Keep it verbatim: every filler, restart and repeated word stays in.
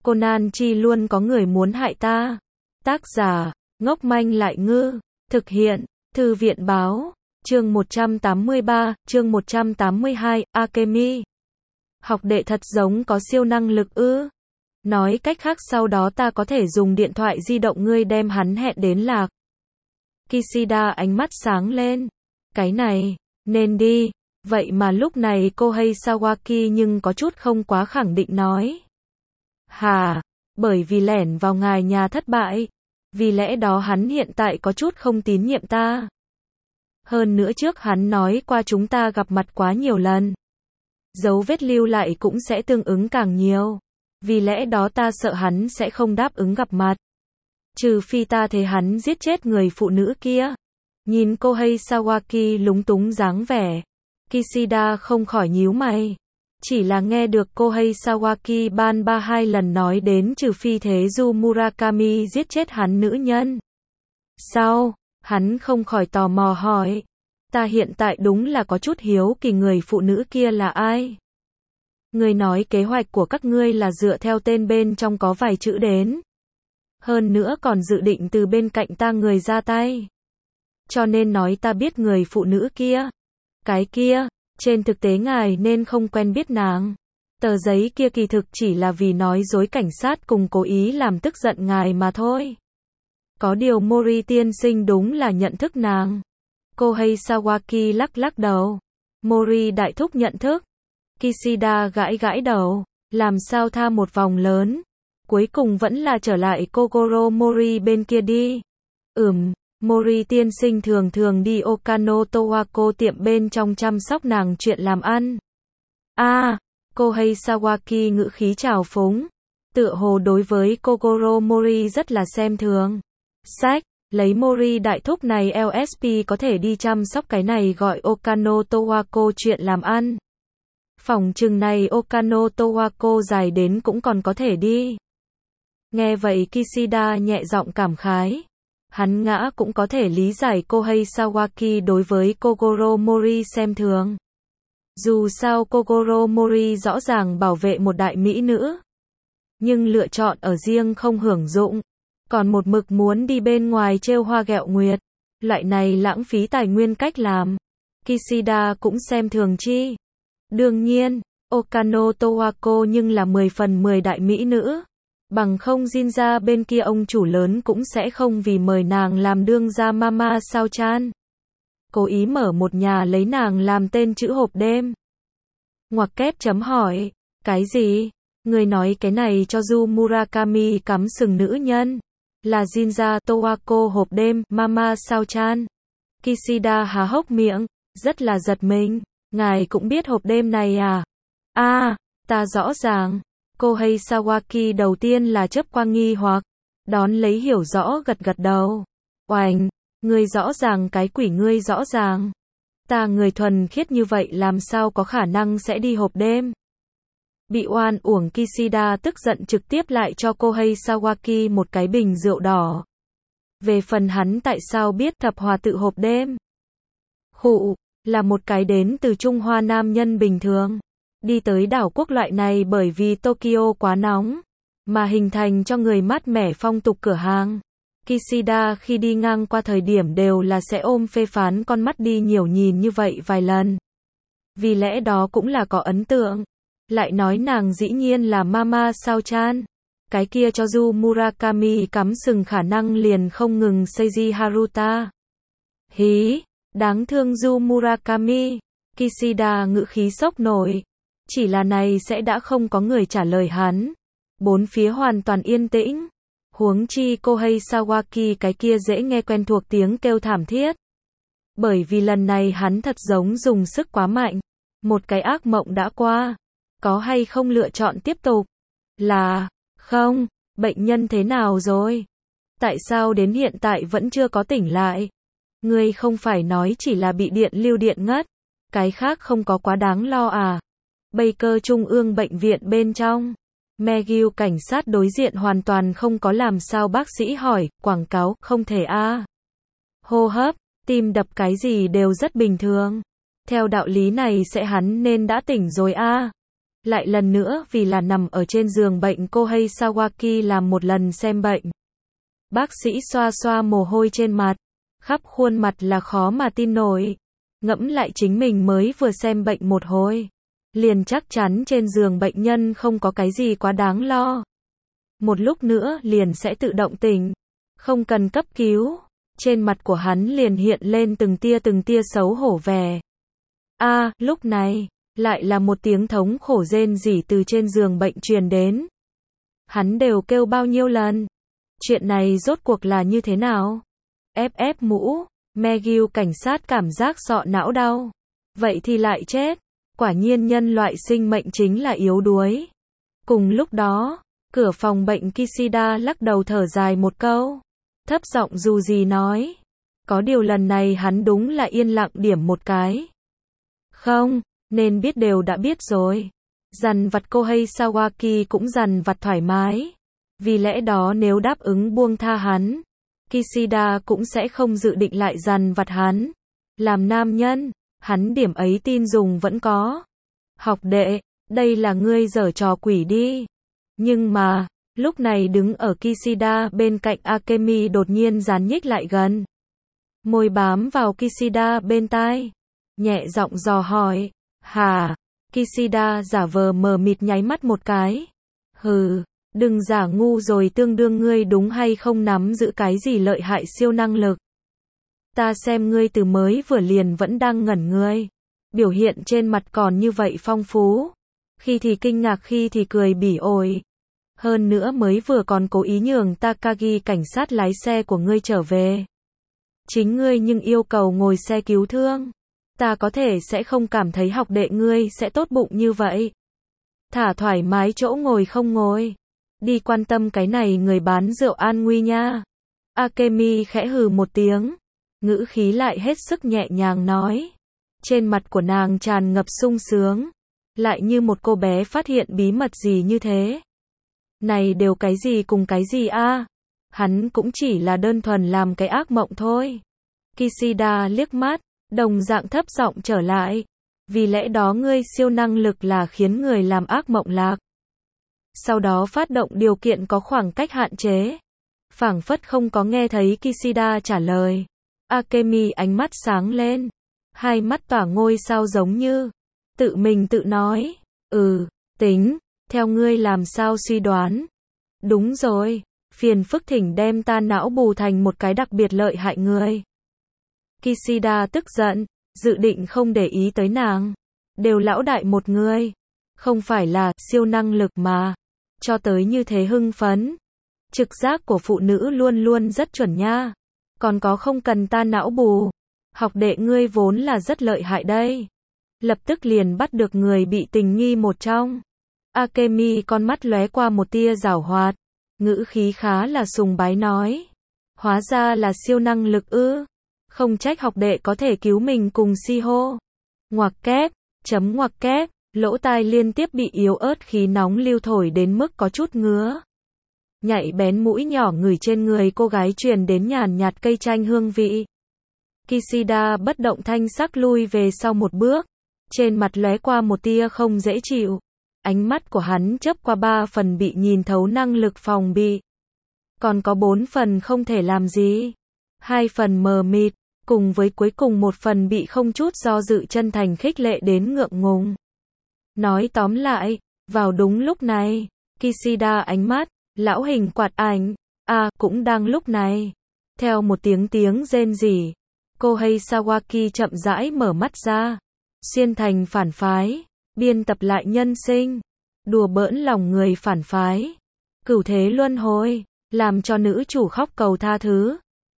Conan chi luôn có người muốn hại ta. Tác giả, ngốc manh lại ngư. Thực hiện, Thư viện báo. Chương một trăm tám mươi ba, chương một trăm tám mươi hai, Akemi. Học đệ thật giống có siêu năng lực ư? Nói cách khác sau đó ta có thể dùng điện thoại di động ngươi đem hắn hẹn đến lạc. Kishida ánh mắt sáng lên. Cái này, nên đi. Vậy mà lúc này Kohei Sawaki nhưng có chút không quá khẳng định nói. Hà, bởi vì lẻn vào ngài nhà thất bại. Vì lẽ đó hắn hiện tại có chút không tín nhiệm ta. Hơn nữa trước hắn nói qua chúng ta gặp mặt quá nhiều lần. Dấu vết lưu lại cũng sẽ tương ứng càng nhiều. Vì lẽ đó ta sợ hắn sẽ không đáp ứng gặp mặt. Trừ phi ta thấy hắn giết chết người phụ nữ kia. Nhìn Kohei Sawaki lúng túng dáng vẻ. Kishida không khỏi nhíu mày. Chỉ là nghe được Kohei Sawaki ban ba hai lần nói đến trừ phi Thế-du Murakami giết chết hắn nữ nhân. Sao? Hắn không khỏi tò mò hỏi. Ta hiện tại đúng là có chút hiếu kỳ người phụ nữ kia là ai? Ngươi nói kế hoạch của các ngươi là dựa theo tên bên trong có vài chữ đến. Hơn nữa còn dự định từ bên cạnh ta người ra tay. Cho nên nói ta biết người phụ nữ kia. Cái kia, trên thực tế ngài nên không quen biết nàng. Tờ giấy kia kỳ thực chỉ là vì nói dối cảnh sát cùng cố ý làm tức giận ngài mà thôi. Có điều Mori tiên sinh đúng là nhận thức nàng. Kohei Sawaki lắc lắc đầu. Mori đại thúc nhận thức. Kishida gãi gãi đầu. Làm sao tha một vòng lớn. Cuối cùng vẫn là trở lại Kogoro Mori bên kia đi. Ừm, Mori tiên sinh thường thường đi Okano Towako tiệm bên trong chăm sóc nàng chuyện làm ăn. À, Kohei Sawaki ngữ khí trào phúng. Tựa hồ đối với Kogoro Mori rất là xem thường. Sách, lấy Mori đại thúc này lờ ét pê có thể đi chăm sóc cái này gọi Okano Towako chuyện làm ăn. Phòng chừng này Okano Towako dài đến cũng còn có thể đi. Nghe vậy Kishida nhẹ giọng cảm khái. Hắn ngã cũng có thể lý giải Kohei Sawaki đối với Kogoro Mori xem thường. Dù sao Kogoro Mori rõ ràng bảo vệ một đại mỹ nữ. Nhưng lựa chọn ở riêng không hưởng dụng. Còn một mực muốn đi bên ngoài trêu hoa ghẹo nguyệt. Loại này lãng phí tài nguyên cách làm. Kishida cũng xem thường chi. Đương nhiên, Okano Towako nhưng là mười phần mười đại mỹ nữ. Bằng không Jinja bên kia ông chủ lớn cũng sẽ không vì mời nàng làm đương gia mama sao chan. Cố ý mở một nhà lấy nàng làm tên chữ hộp đêm. Ngoặc kép chấm hỏi. Cái gì? Người nói cái này cho Du Murakami cắm sừng nữ nhân. Là Jinja Towako hộp đêm, mama sao chan. Kishida há hốc miệng, rất là giật mình. Ngài cũng biết hộp đêm này à? À, ta rõ ràng. Kohei Sawaki đầu tiên là chớp qua nghi hoặc. Đón lấy hiểu rõ gật gật đầu. Oành, ngươi rõ ràng cái quỷ ngươi rõ ràng. Ta người thuần khiết như vậy làm sao có khả năng sẽ đi hộp đêm. Bị oan uổng Kishida tức giận trực tiếp lại cho Kohei Sawaki một cái bình rượu đỏ. Về phần hắn tại sao biết thập hòa tự hộp đêm. Khụ, là một cái đến từ Trung Hoa nam nhân bình thường. Đi tới đảo quốc loại này bởi vì Tokyo quá nóng. Mà hình thành cho người mát mẻ phong tục cửa hàng. Kishida khi đi ngang qua thời điểm đều là sẽ ôm phê phán con mắt đi nhiều nhìn như vậy vài lần. Vì lẽ đó cũng là có ấn tượng. Lại nói nàng dĩ nhiên là mama sao chan. Cái kia cho Du Murakami cắm sừng khả năng liền không ngừng Seiji Haruta. Hí, đáng thương Du Murakami. Kishida ngữ khí sốc nổi. Chỉ là này sẽ đã không có người trả lời hắn. Bốn phía hoàn toàn yên tĩnh. Huống chi Kohei Sawaki cái kia dễ nghe quen thuộc tiếng kêu thảm thiết. Bởi vì lần này hắn thật giống dùng sức quá mạnh. Một cái ác mộng đã qua. Có hay không lựa chọn tiếp tục? Là, không, bệnh nhân thế nào rồi? Tại sao đến hiện tại vẫn chưa có tỉnh lại? Ngươi không phải nói chỉ là bị điện lưu điện ngất. Cái khác không có quá đáng lo à? Baker Trung ương bệnh viện bên trong. McGill cảnh sát đối diện hoàn toàn không có làm sao bác sĩ hỏi, quảng cáo, không thể a. À. Hô hấp, tim đập cái gì đều rất bình thường. Theo đạo lý này sẽ hắn nên đã tỉnh rồi a. À. Lại lần nữa vì là nằm ở trên giường bệnh cô Sawaki làm một lần xem bệnh. Bác sĩ xoa xoa mồ hôi trên mặt, khắp khuôn mặt là khó mà tin nổi. Ngẫm lại chính mình mới vừa xem bệnh một hồi, liền chắc chắn trên giường bệnh nhân không có cái gì quá đáng lo. Một lúc nữa liền sẽ tự động tỉnh, không cần cấp cứu. Trên mặt của hắn liền hiện lên từng tia từng tia xấu hổ vẻ. A, à, lúc này, lại là một tiếng thống khổ rên rỉ từ trên giường bệnh truyền đến. Hắn đều kêu bao nhiêu lần? Chuyện này rốt cuộc là như thế nào? Ép ép mũ, Maggie cảnh sát cảm giác sọ não đau. Vậy thì lại chết. Quả nhiên nhân loại sinh mệnh chính là yếu đuối. Cùng lúc đó, cửa phòng bệnh Kishida lắc đầu thở dài một câu. Thấp giọng dù gì nói. Có điều lần này hắn đúng là yên lặng điểm một cái. Không, nên biết đều đã biết rồi. Dằn vặt cô Sawaki cũng dằn vặt thoải mái. Vì lẽ đó nếu đáp ứng buông tha hắn, Kishida cũng sẽ không dự định lại dằn vặt hắn. Làm nam nhân, hắn điểm ấy tin dùng vẫn có. Học đệ, đây là ngươi giở trò quỷ đi. Nhưng mà, lúc này đứng ở Kishida bên cạnh Akemi đột nhiên dán nhích lại gần. Môi bám vào Kishida bên tai. Nhẹ giọng dò hỏi. Hả? Kishida giả vờ mờ mịt nháy mắt một cái. Hừ, đừng giả ngu rồi, tương đương ngươi đúng hay không nắm giữ cái gì lợi hại siêu năng lực. Ta xem ngươi từ mới vừa liền vẫn đang ngẩn ngươi. Biểu hiện trên mặt còn như vậy phong phú. Khi thì kinh ngạc khi thì cười bỉ ổi. Hơn nữa mới vừa còn cố ý nhường Takagi cảnh sát lái xe của ngươi trở về. Chính ngươi nhưng yêu cầu ngồi xe cứu thương. Ta có thể sẽ không cảm thấy học đệ ngươi sẽ tốt bụng như vậy. Thả thoải mái chỗ ngồi không ngồi. Đi quan tâm cái này người bán rượu an nguy nha. Akemi khẽ hừ một tiếng. Ngữ khí lại hết sức nhẹ nhàng nói. Trên mặt của nàng tràn ngập sung sướng. Lại như một cô bé phát hiện bí mật gì như thế. Này đều cái gì cùng cái gì a? À? Hắn cũng chỉ là đơn thuần làm cái ác mộng thôi. Kishida liếc mắt, đồng dạng thấp giọng trở lại. Vì lẽ đó ngươi siêu năng lực là khiến người làm ác mộng lạc. Sau đó phát động điều kiện có khoảng cách hạn chế. Phảng phất không có nghe thấy Kishida trả lời. Akemi ánh mắt sáng lên. Hai mắt tỏa ngôi sao giống như. Tự mình tự nói. Ừ, tính. Theo ngươi làm sao suy đoán. Đúng rồi. Phiền phức thỉnh đem ta não bù thành một cái đặc biệt lợi hại người. Kishida tức giận. Dự định không để ý tới nàng. Đều lão đại một người. Không phải là siêu năng lực mà. Cho tới như thế hưng phấn. Trực giác của phụ nữ luôn luôn rất chuẩn nha. Còn có không cần ta não bù. Học đệ ngươi vốn là rất lợi hại đây. Lập tức liền bắt được người bị tình nghi một trong. Akemi con mắt lóe qua một tia giảo hoạt. Ngữ khí khá là sùng bái nói. Hóa ra là siêu năng lực ư. Không trách học đệ có thể cứu mình cùng Shiho. Ngoặc kép, chấm ngoặc kép, lỗ tai liên tiếp bị yếu ớt khí nóng lưu thổi đến mức có chút ngứa. Nhạy bén mũi nhỏ ngửi trên người cô gái truyền đến nhàn nhạt cây chanh hương vị. Kishida bất động thanh sắc lui về sau một bước. Trên mặt lóe qua một tia không dễ chịu. Ánh mắt của hắn chớp qua ba phần bị nhìn thấu năng lực phòng bị. Còn có bốn phần không thể làm gì. Hai phần mờ mịt, cùng với cuối cùng một phần bị không chút do dự chân thành khích lệ đến ngượng ngùng. Nói tóm lại, vào đúng lúc này, Kishida ánh mắt, lão hình quạt ảnh, à cũng đang lúc này. Theo một tiếng tiếng rên rỉ, cô Sawaki chậm rãi mở mắt ra. Xuyên thành phản phái, biên tập lại nhân sinh, đùa bỡn lòng người phản phái. Cửu thế luân hồi, làm cho nữ chủ khóc cầu tha thứ.